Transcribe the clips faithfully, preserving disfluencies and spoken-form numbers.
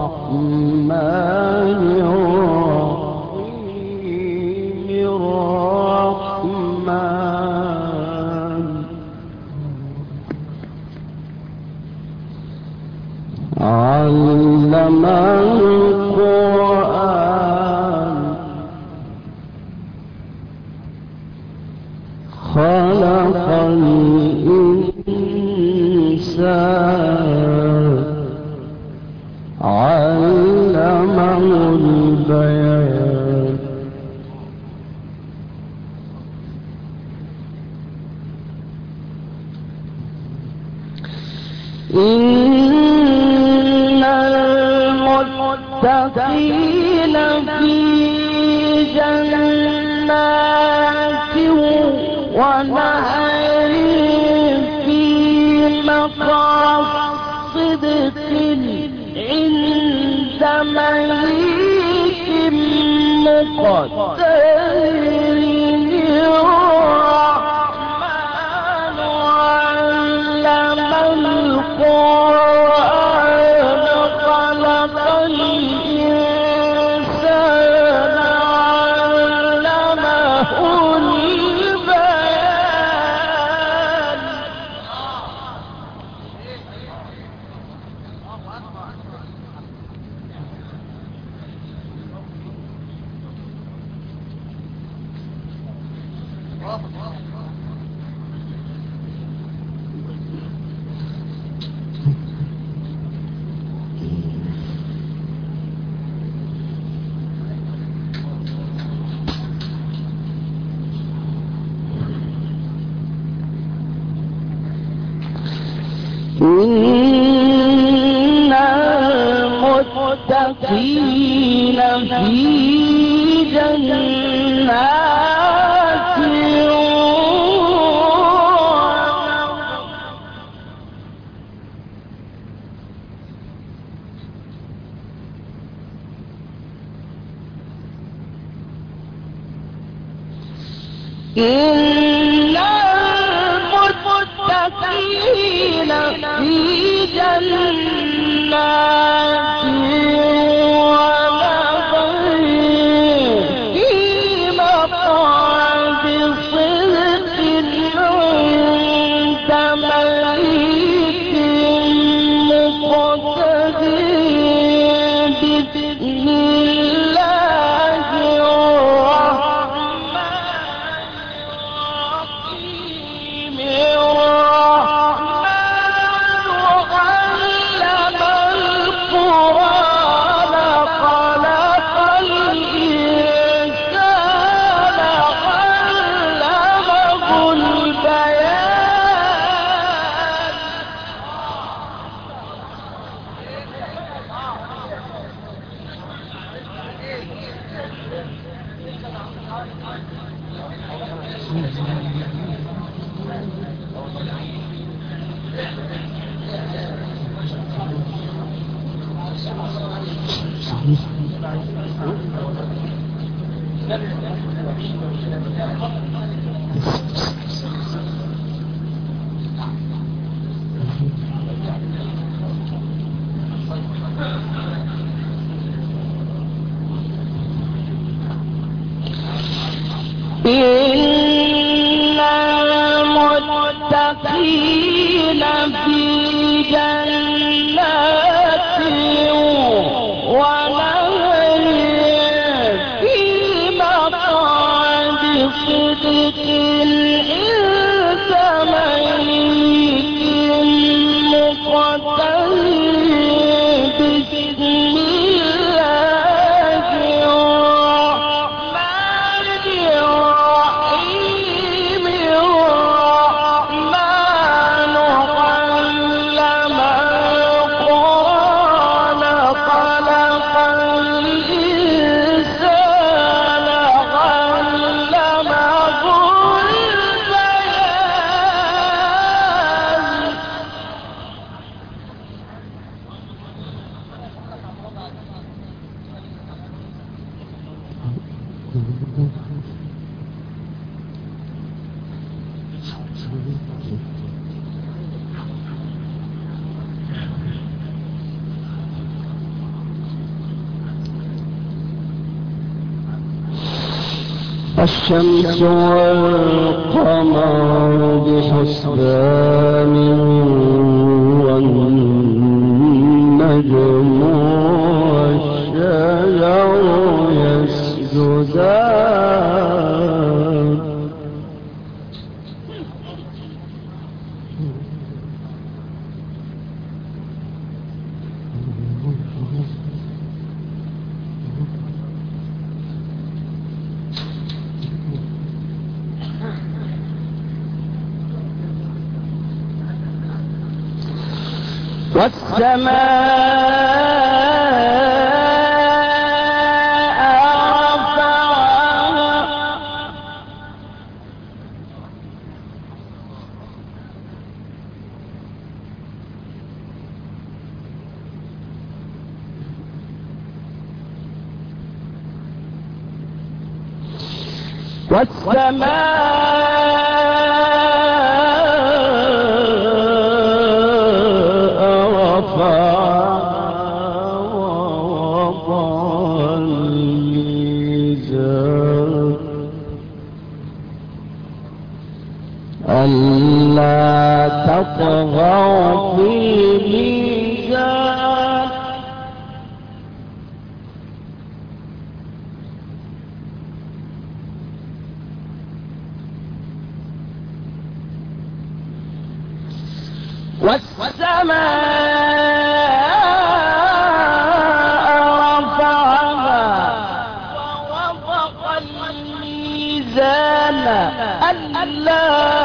علم القرآن خلق الإنسان علمه البيان إن المتقين في جنات ونهر في مقعد صدق عند مليك مقتدر الرحمن علم القرآن خلق الإنسان علمه البيان إن المتقين في جنات إن المتقين في جنات ونهر في مقعد صدق عند مليك مقتدر بإذن الله الرحمن الرحيم إن المتقين في جنات ونهر في مقعد صدق عند مليك مقتدر بإذن الله الرحمن الرحيم الرحمن علم القرآن خلق الإنسان علمه البيان الشمس والقمر بحسبان والنجم والشجر يسجدان والسماء رفعها ألا تطغوا في الميزان والسماء رفعها ووضع الميزان ألا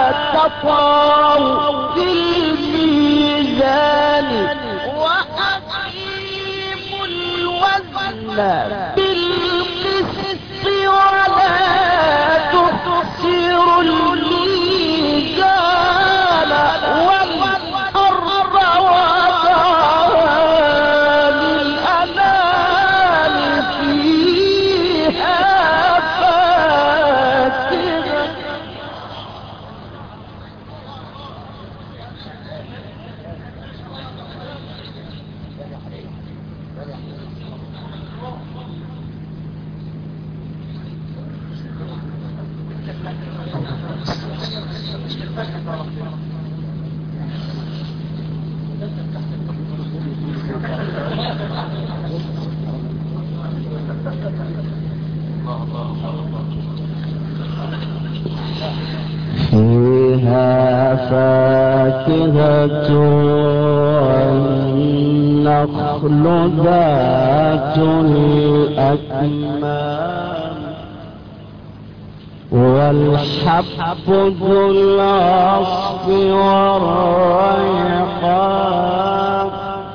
تطغوا في الميزان وأقيموا الوزن بالقسط ولا تخسروا الميزان والأرض وضعها للأنام فيها فاكهة فيها فاكهة والنخل ذات الأكمام والحب ذو العصف والريحان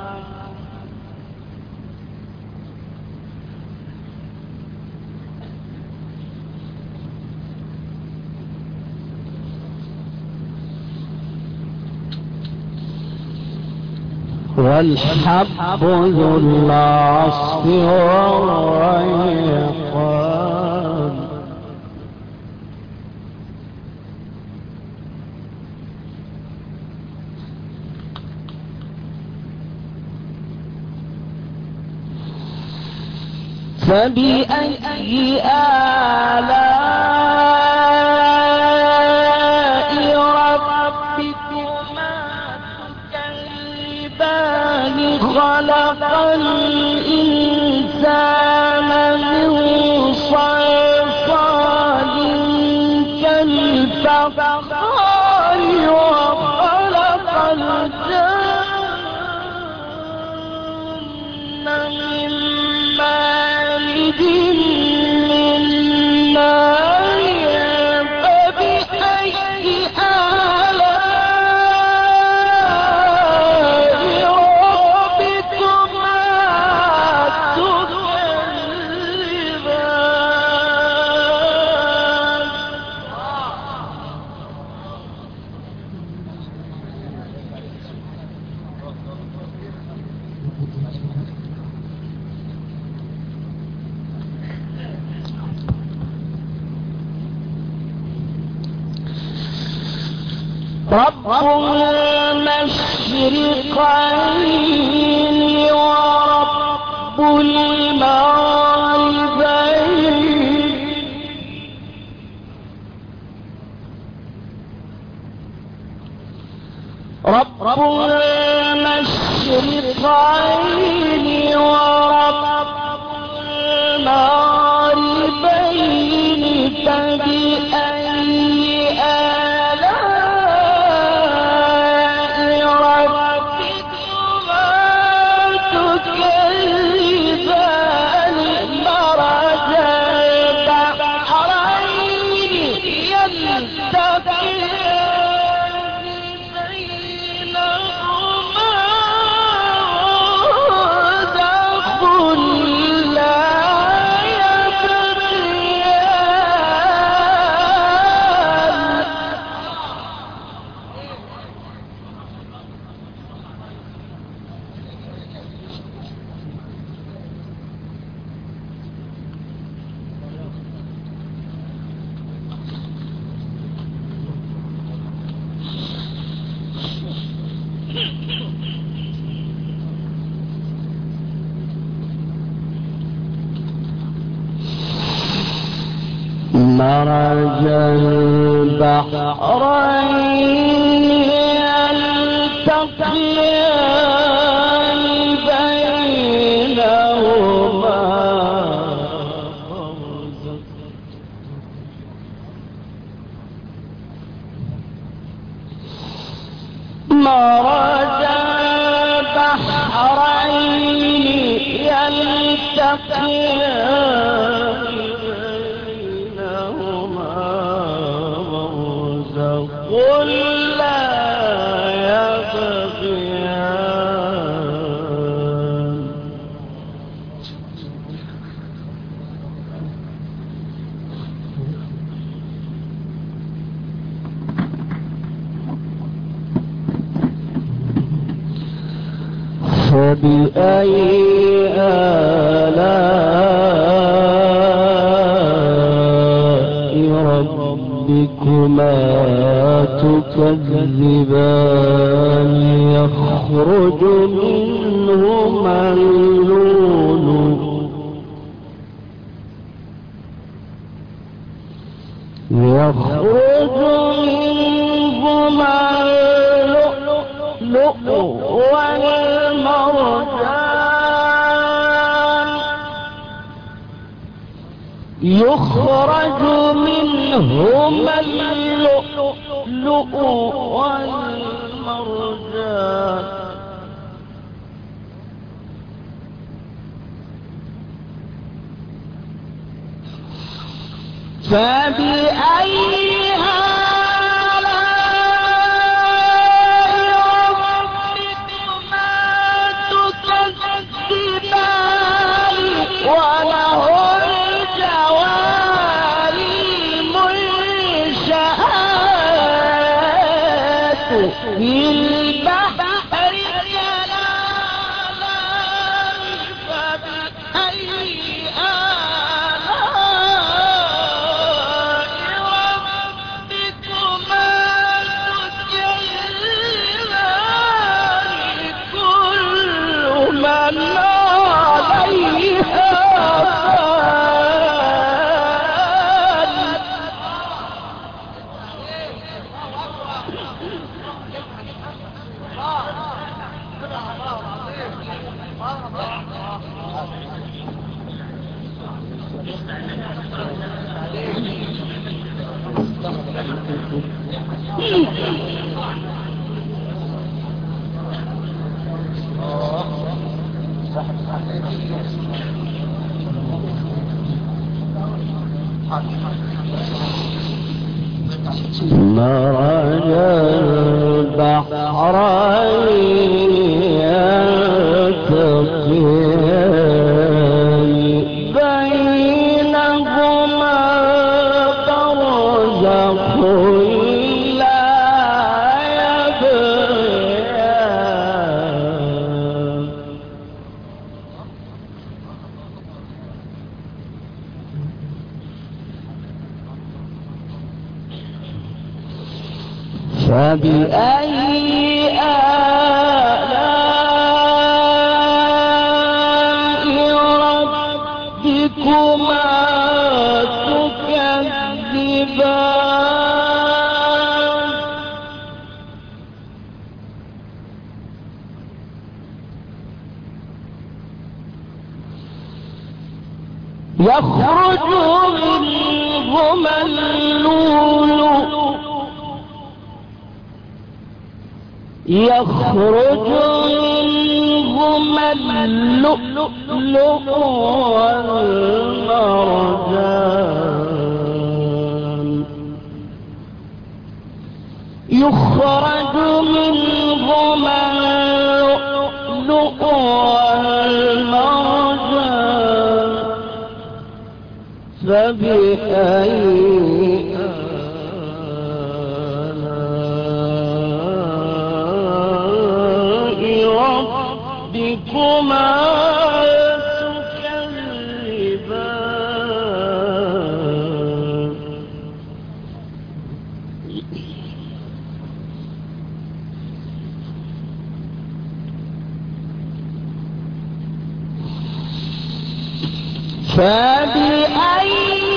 والحب ذو العصف والريحان فبأي آلاء ربكما تكذبان خلق الإنسان من صلصال كالفخار وخلق الجن من مارد من نار فبأي آلاء ربكما تكذبان رب المشرقين ورب المغربين المشرقين ورب المغربين فبأي آلاء ربكما تكذبان مرج البحرين يلتقيان بينهما برزخ لا يبغيان. مرج البحرين يلتقيان بينهما برزخ مرج البحرين يلتقيان قل لا يبغيان. فبأي آلاء ربكما تكذبان يخرج منهما اللؤلؤ يخرج منهما اللؤلؤ والمرجان يخرج منهما اللؤلؤ والمرجان فبأي آلاء ربكما تكذبان وله الجوار المنشآت في البحر كالأعلام فبأي مرج البحرين يلتقيان بينهما برزخ لا يبغيان. فبأي آلاء ربكما تكذبان يخرج منهما اللؤلؤ يخرج منهما اللؤلؤ والمرجان يخرج منهما اللؤلؤ والمرجان فبأي ربكما تكذبان فبأي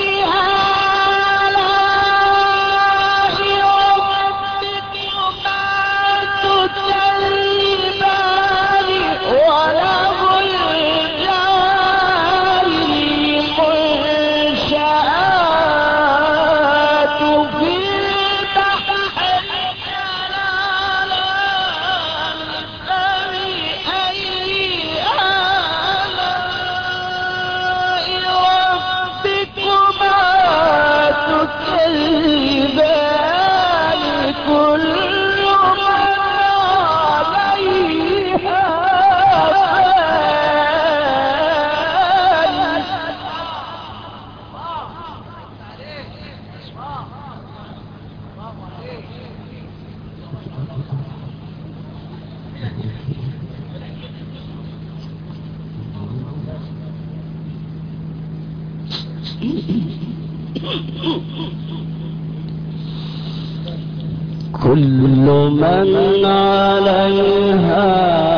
كل من عليها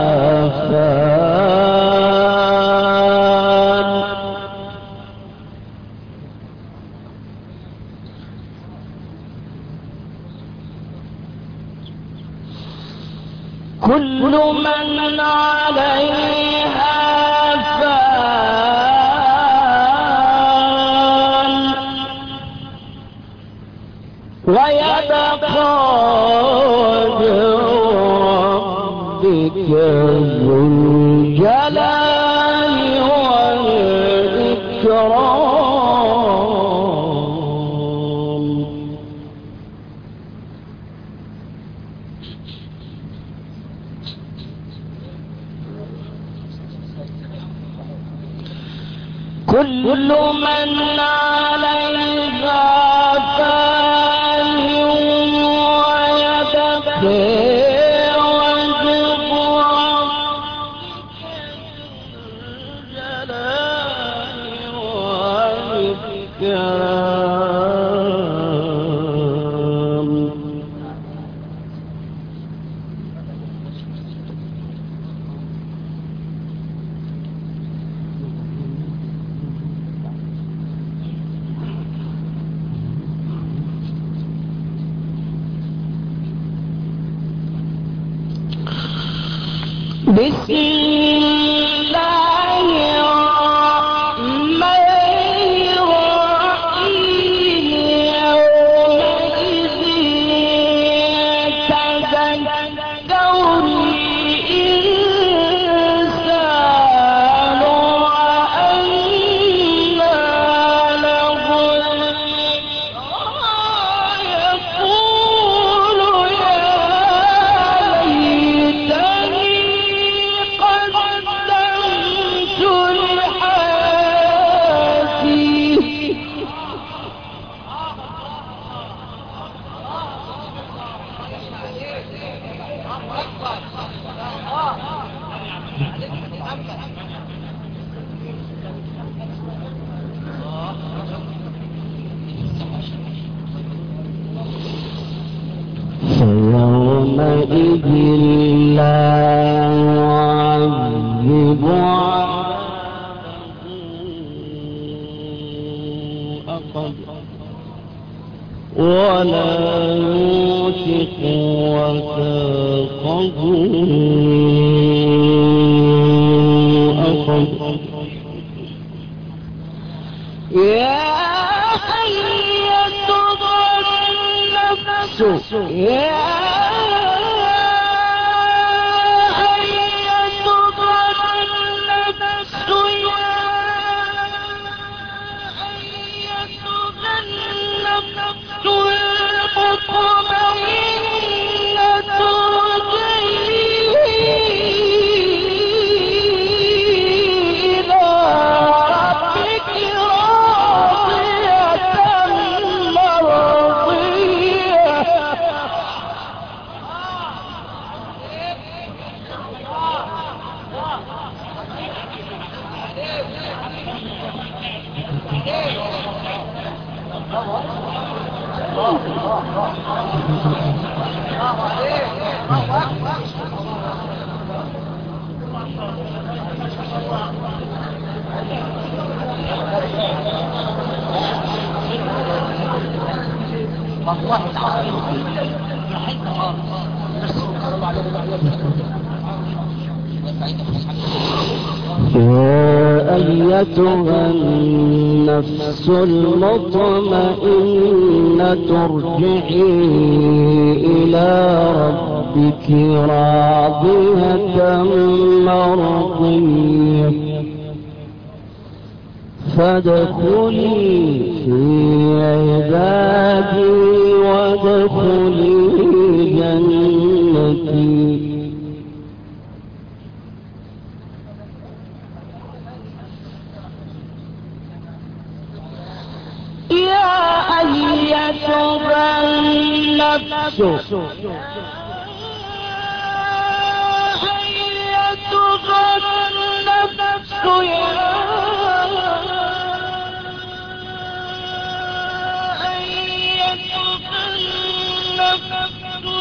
فان كل من عليها فان ويبقى ذو الجلال والإكرام كل من عليها فان ويبقى بسم الله الرحمن الرحيم يومئذ تذكر الإنسان وأنى له الذكرى يقول يا ليتني فيومئذ لا يعذب عذابه أحد ولا يوثق وثاقه أحد يا أيتها النفس يا أيتها النفس المطمئنة ارجعي إلى ربك راضية مرضية فادخلي في عبادي وادخلي جنتي. يا أيتها النفس أيتها النفس يا أيتها النفس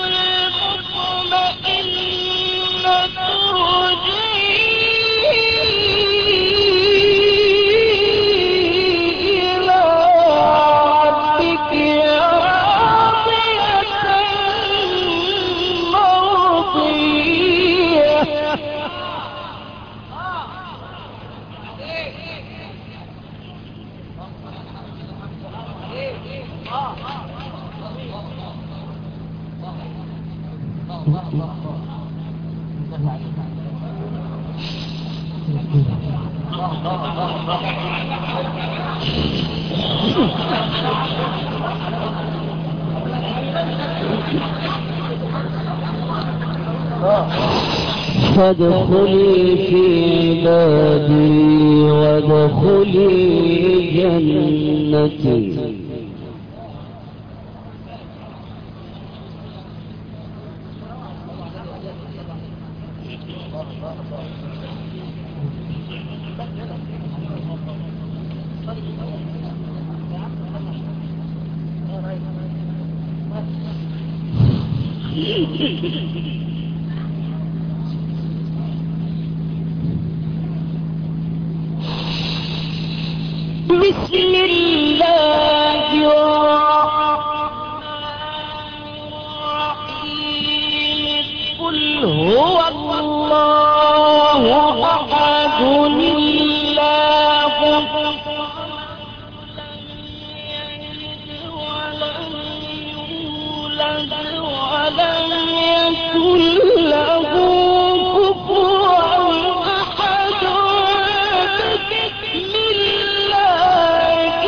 المطمئنة فادخلي في عبادي وادخلي جنتي. بسم الله الرحمن الرحيم. قل هو الله أحد الله ولم يولد ولم يكن له كفوا أحد. بسم الله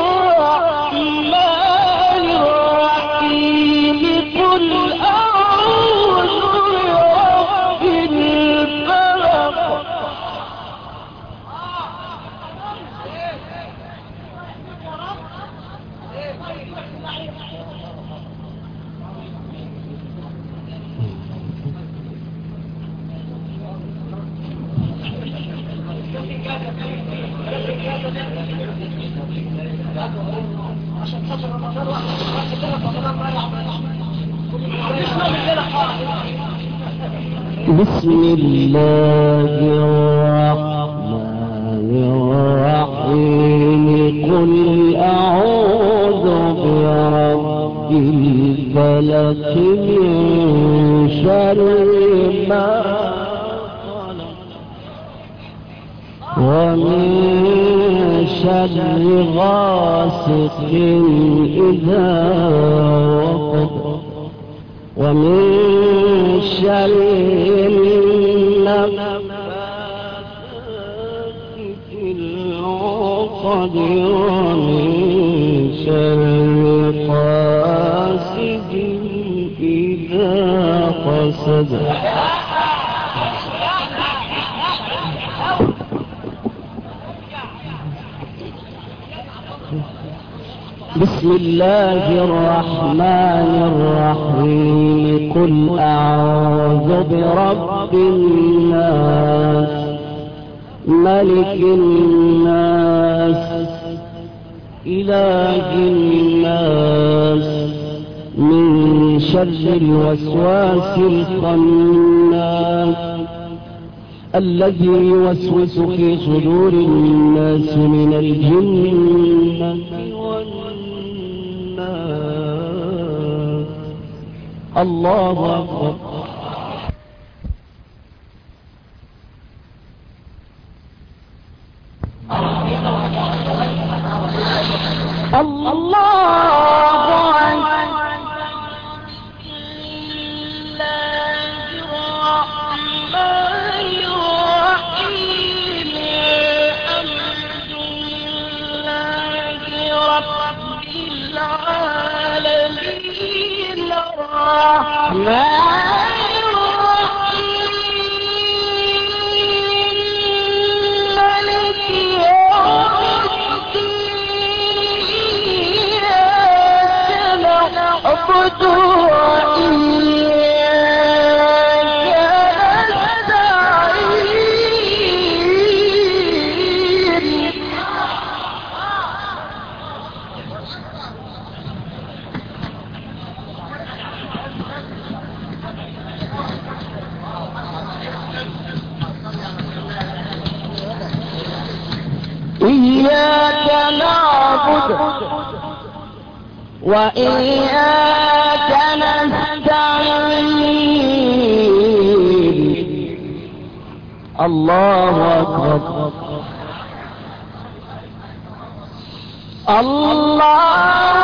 الرحمن الرحيم. قل أعوذ برب الفلق. بسم الله الرحمن الرحيم. قل أعوذ برب الفلق من شر ما خلق ومن شر غاسق إذا وقب ومن شر النفاثات في العقد ومن شر حاسد إذا حسد. بسم الله الرحمن الرحيم. قل أعوذ برب الناس ملك الناس إله الناس من شر الوسواس الخناس الذي يوسوس في صدور الناس من الجنة والناس. الله أكبر. الله إياك نعبد وإياك نستعين. الله أكبر. الله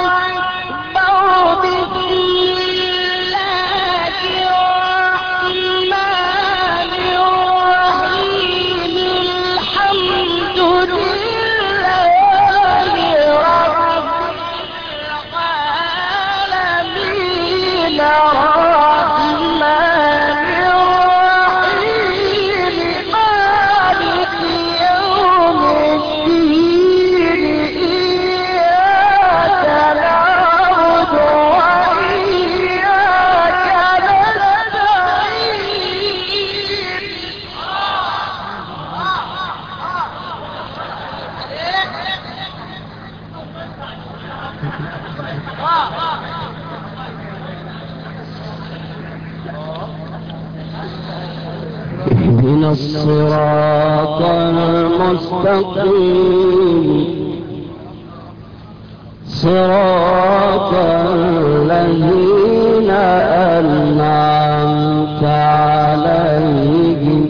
اهدنا الصراط المستقيم صراط الذين أنعمت عليهم.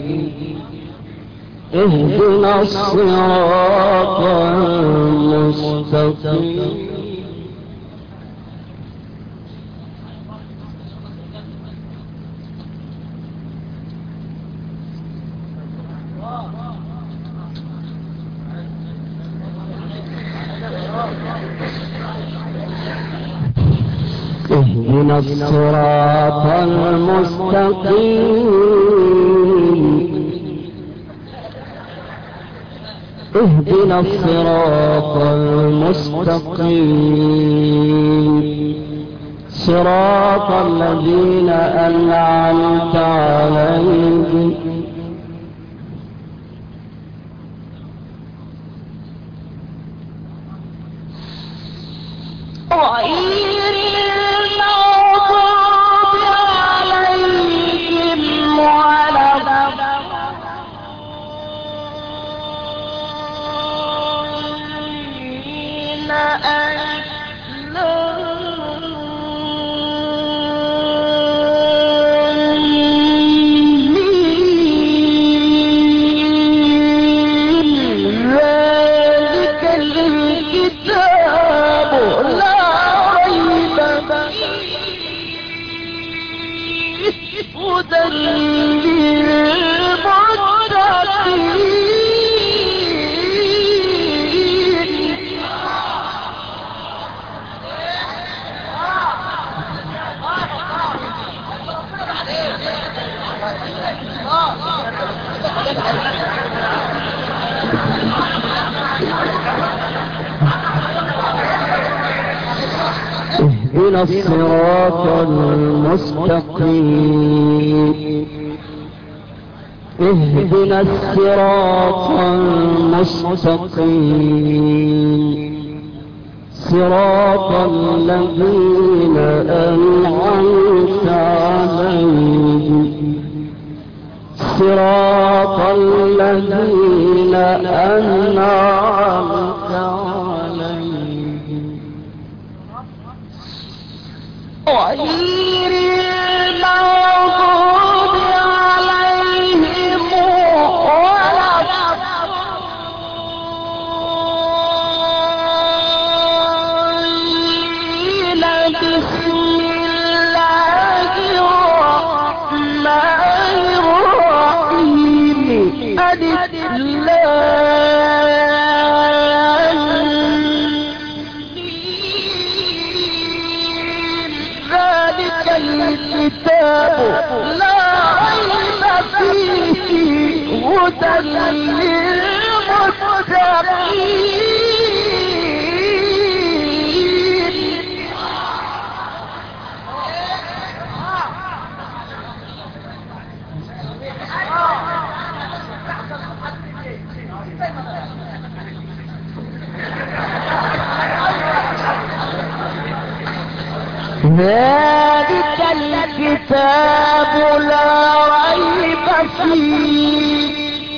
اهدنا الصراط المستقيم اهدنا الصراط المستقيم اهدنا الصراط المستقيم صراط الذين أنعمت عليهم غير المغضوب عليهم ولا الضالين. ذلك اهدنا الصراط المستقيم اهدنا الصراط المستقيم صراط الذين أنعمت عليهم صراط الذين أنعمت عليهم غير المغضوب عليهم ولا الضالين. بسم الله الرحمن الرحيم. ألف لام ذلك الكتاب لا ريب فيه هدى للمتقين. ذلك الكتاب لا ريب فيه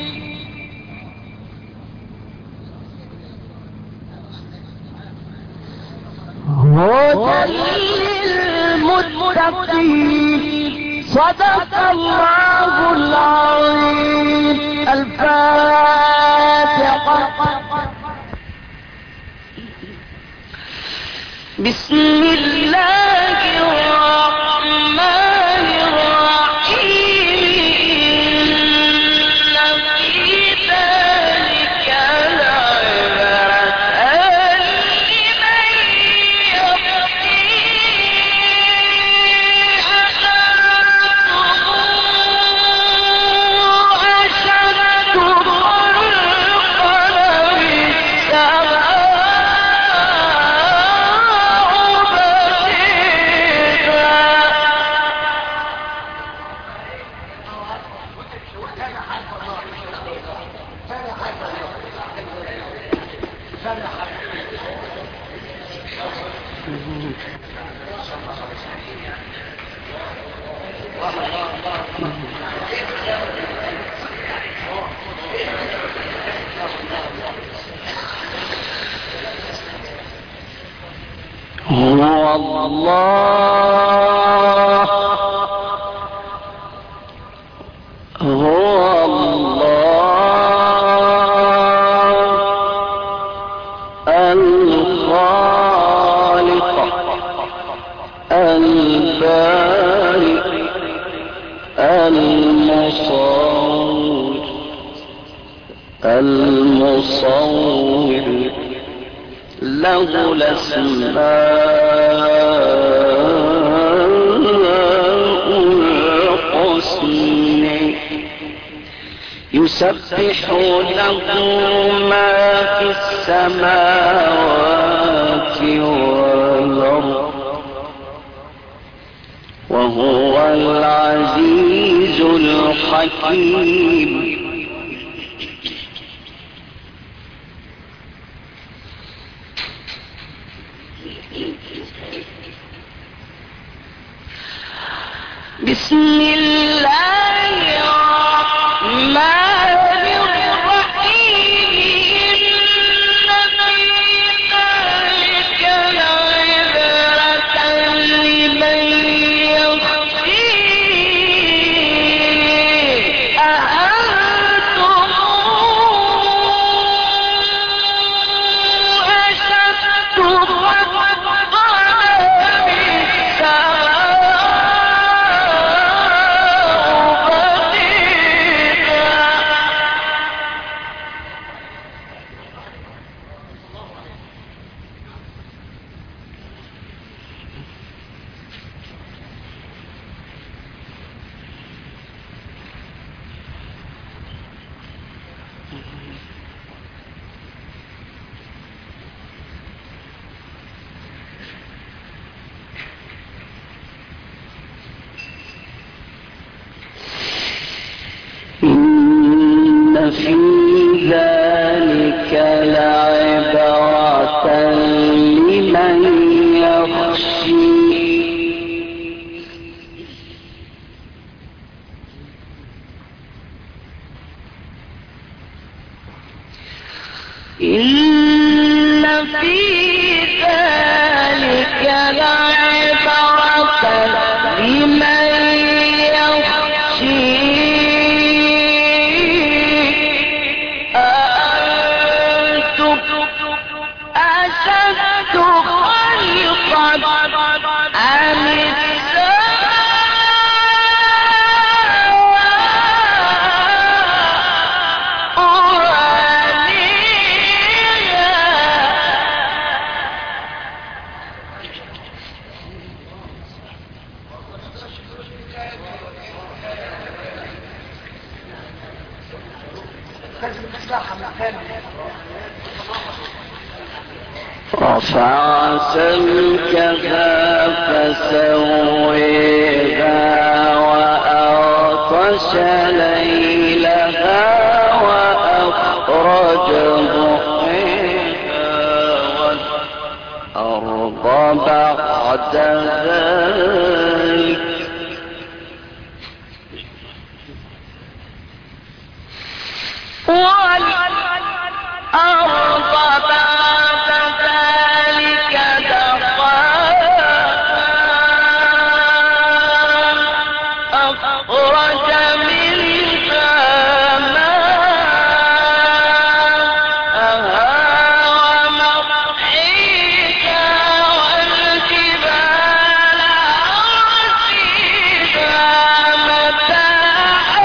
هدى للمتقين. صدق الله العظيم. الفاتحة. بسم الله الرحمن الرحيم. إن في ذلك لعبرة لمن يخشى. أشد خلقا بالسماء هو الله هو الله الخالق البارئ المصور المصور له الأسماء الحسنى. يسبح له ما في السماوات والأرض وهو العزيز الحكيم. بسم الله الرحمن الرحيم. إن في ذلك لعبرة لمن يخشى. أأنتم أشد خلقا بالسماء في ذلك لعبرة لمن يخشي إن في ذلك لعبرة لمن يخشي أأنتم أشد خلقا أم رفع سمكها فسويها وأغطش ليلها وأخرج ضحيها والأرض بعد ذلك والأرض بعد ذلك دحاها أخرج منها ماءها ومرعيها والجبال أرسيها متاعا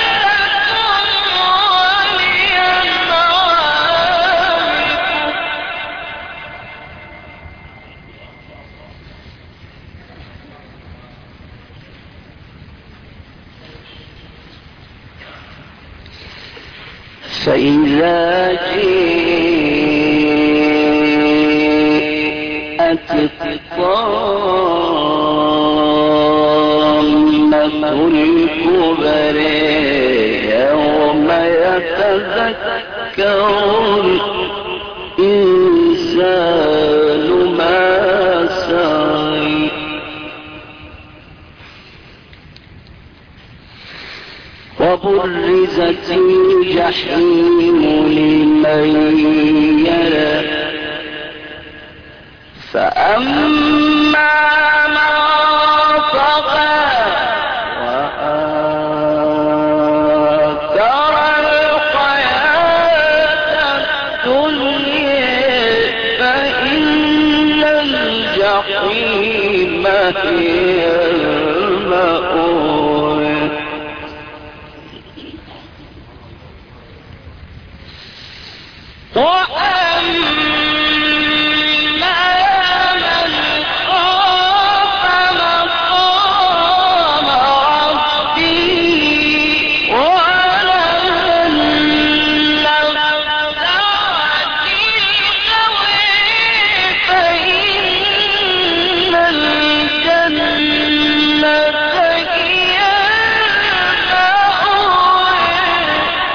فإذا جاءت الطامة الكبرى يوم يتذكر الإنسان ما سعى وبرزت الجحيم لمن يرى فأما من طغى وآثر الحياة الدنيا فإن الجحيم هي المأوى وأما من خاف مقام ربه ونهى النفس عن الهوى فإن الجنة هي المأوى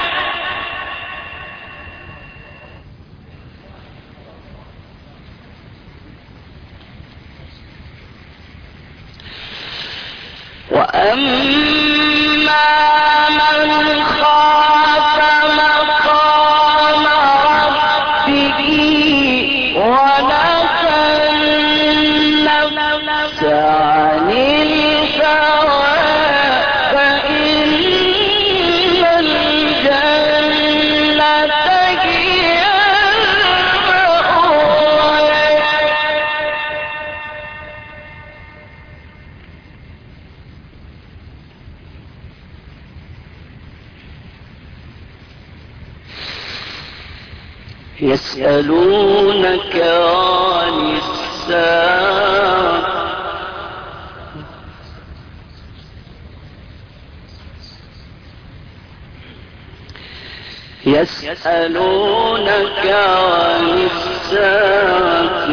وأما من خاف مقام ربه ونهى النفس عن الهوى فإن الجنة هي المأوى يسألونك عن الساعة يسألونك عن الساعة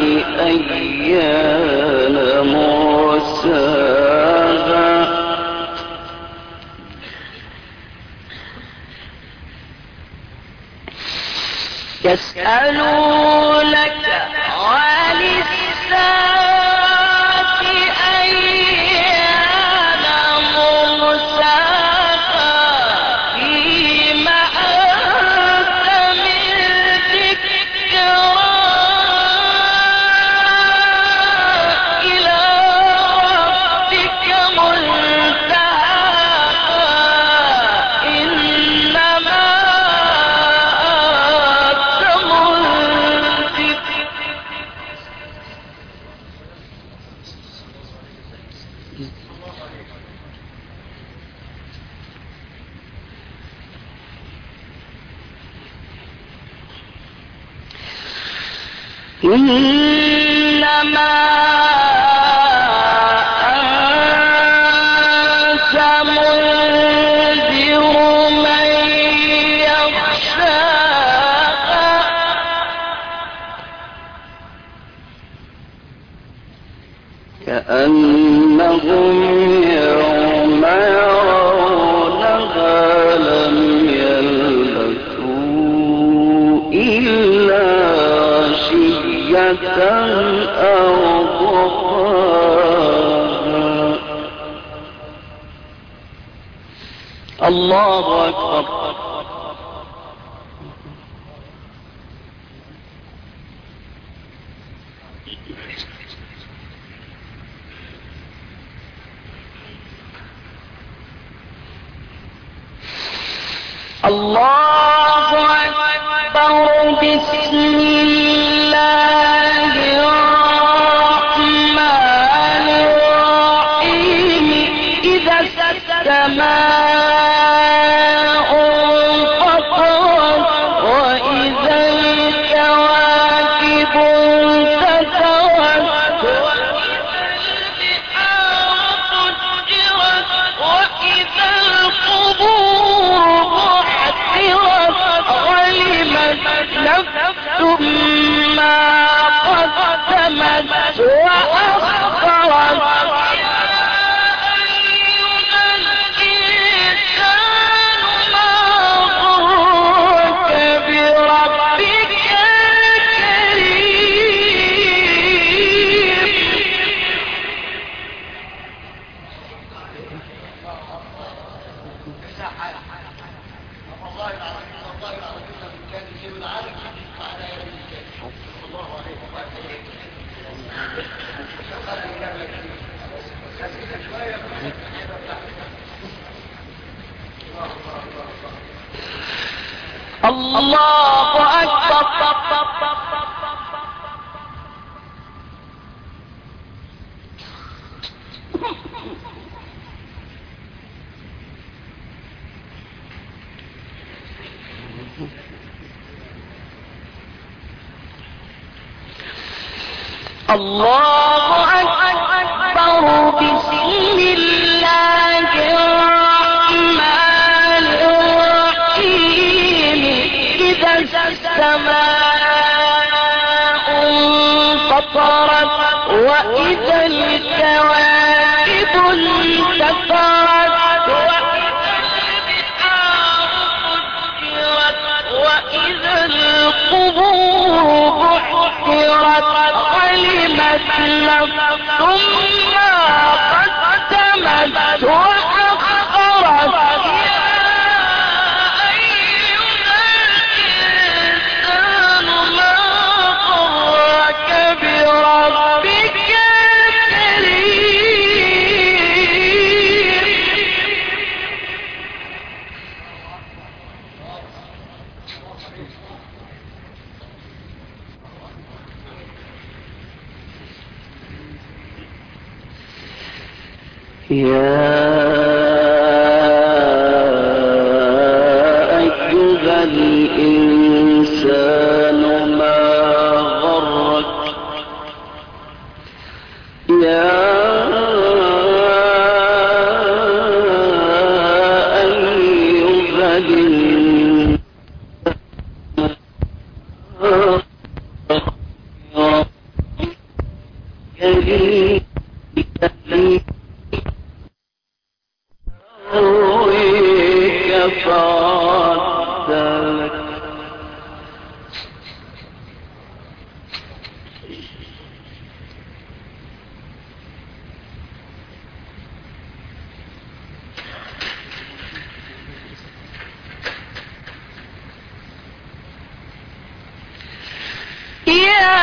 أيان مرساها يسألونك عن الساعة أيان مرساها فيما أنت من ذكرها إلى ربك منتهاها إنما أنت منذر. إنما أنت منذر من يخشاها كأنهم يوم يرونها لم يلبثوا إلا عشية أو ضحاها. الله أكبر. الله أكبر. بسم الله الرحمن الرحيم. إذا السماء انفطرت وإذا الكواكب انتثرت وإذا البحار فجرت وإذا القبور بعثرت علمت نفس ما قدمت وأخرت. الله أكبر. الله أكبر. بسم الله الرحمن الرحيم. إذا السماء انفطرت وإذا الكواكب انتثرت وإذا البحار فجرت وإذا القبور بعثرت علمت نفس ما قدمت وأخرت. يا أيها الإنسان ما غرك يا أيها الإنسان يا